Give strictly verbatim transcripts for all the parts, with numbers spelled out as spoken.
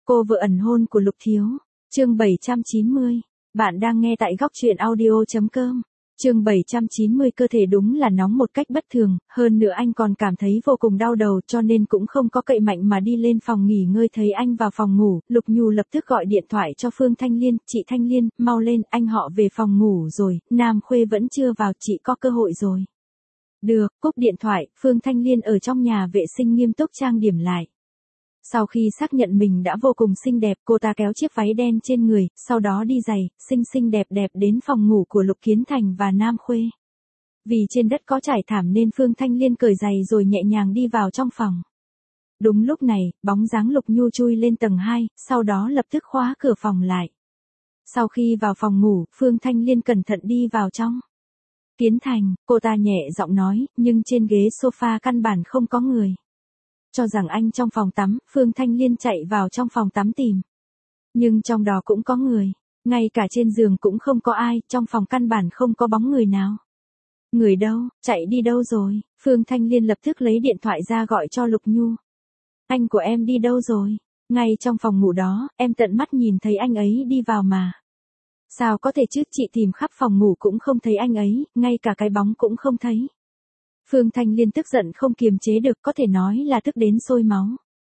Cô vợ ẩn hôn của Lục Thiếu. Chương bảy trăm chín mươi. Bạn đang nghe tại góc truyện audio chấm com. Chương bảy trăm chín mươi. Cơ thể đúng là nóng một cách bất thường, hơn nữa anh còn cảm thấy vô cùng đau đầu cho nên cũng không có cậy mạnh mà đi lên phòng nghỉ ngơi. Thấy anh vào phòng ngủ, Lục Nhu lập tức gọi điện thoại cho Phương Thanh Liên, "Chị Thanh Liên, mau lên, anh họ về phòng ngủ rồi, Nam Khuê vẫn chưa vào, chị có cơ hội rồi." "Được." Cúp điện thoại, Phương Thanh Liên ở trong nhà vệ sinh nghiêm túc trang điểm lại. Sau khi xác nhận mình đã vô cùng xinh đẹp, cô ta kéo chiếc váy đen trên người, sau đó đi giày, xinh xinh đẹp đẹp đến phòng ngủ của Lục Kiến Thành và Nam Khuê. Vì trên đất có trải thảm nên Phương Thanh Liên cởi giày rồi nhẹ nhàng đi vào trong phòng. Đúng lúc này, bóng dáng Lục Nhu chui lên tầng hai, sau đó lập tức khóa cửa phòng lại. Sau khi vào phòng ngủ, Phương Thanh Liên cẩn thận đi vào trong. "Kiến Thành," cô ta nhẹ giọng nói, nhưng trên ghế sofa căn bản không có người. Cho rằng anh trong phòng tắm, Phương Thanh Liên chạy vào trong phòng tắm tìm. Nhưng trong đó cũng có người, ngay cả trên giường cũng không có ai, trong phòng căn bản không có bóng người nào. "Người đâu, chạy đi đâu rồi?" Phương Thanh Liên lập tức lấy điện thoại ra gọi cho Lục Nhu. "Anh của em đi đâu rồi?" "Ngay trong phòng ngủ đó, em tận mắt nhìn thấy anh ấy đi vào mà." "Sao có thể chứ, chị tìm khắp phòng ngủ cũng không thấy anh ấy, ngay cả cái bóng cũng không thấy." Phương Thanh Liên tức giận không kiềm chế được, có thể nói là tức đến sôi máu.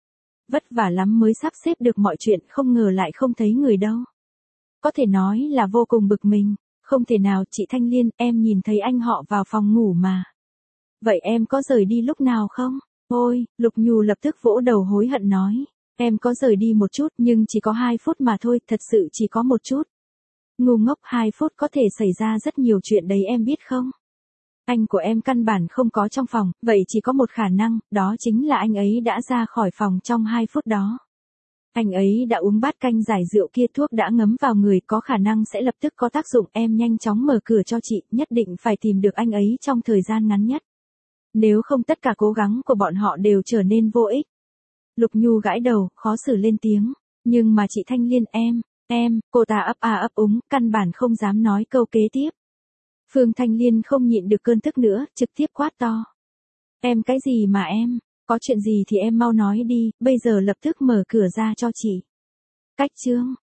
Vất vả lắm mới sắp xếp được mọi chuyện, không ngờ lại không thấy người đâu. Có thể nói là vô cùng bực mình. "Không thể nào, chị Thanh Liên, em nhìn thấy anh họ vào phòng ngủ mà." "Vậy em có rời đi lúc nào không?" "Ôi," Lục Nhu lập tức vỗ đầu hối hận nói. "Em có rời đi một chút, nhưng chỉ có hai phút mà thôi, thật sự chỉ có một chút." "Ngu ngốc, hai phút có thể xảy ra rất nhiều chuyện đấy em biết không? Anh của em căn bản không có trong phòng, vậy chỉ có một khả năng, đó chính là anh ấy đã ra khỏi phòng trong hai phút đó. Anh ấy đã uống bát canh giải rượu kia, thuốc đã ngấm vào người, có khả năng sẽ lập tức có tác dụng. Em nhanh chóng mở cửa cho chị, nhất định phải tìm được anh ấy trong thời gian ngắn nhất. Nếu không tất cả cố gắng của bọn họ đều trở nên vô ích." Lục Nhu gãi đầu, khó xử lên tiếng. "Nhưng mà chị Thanh Liên, em, em," cô ta ấp a ấp úng, căn bản không dám nói câu kế tiếp. Phương Thanh Liên không nhịn được cơn tức nữa, trực tiếp quát to. "Em cái gì mà em, có chuyện gì thì em mau nói đi, bây giờ lập tức mở cửa ra cho chị." Cách chương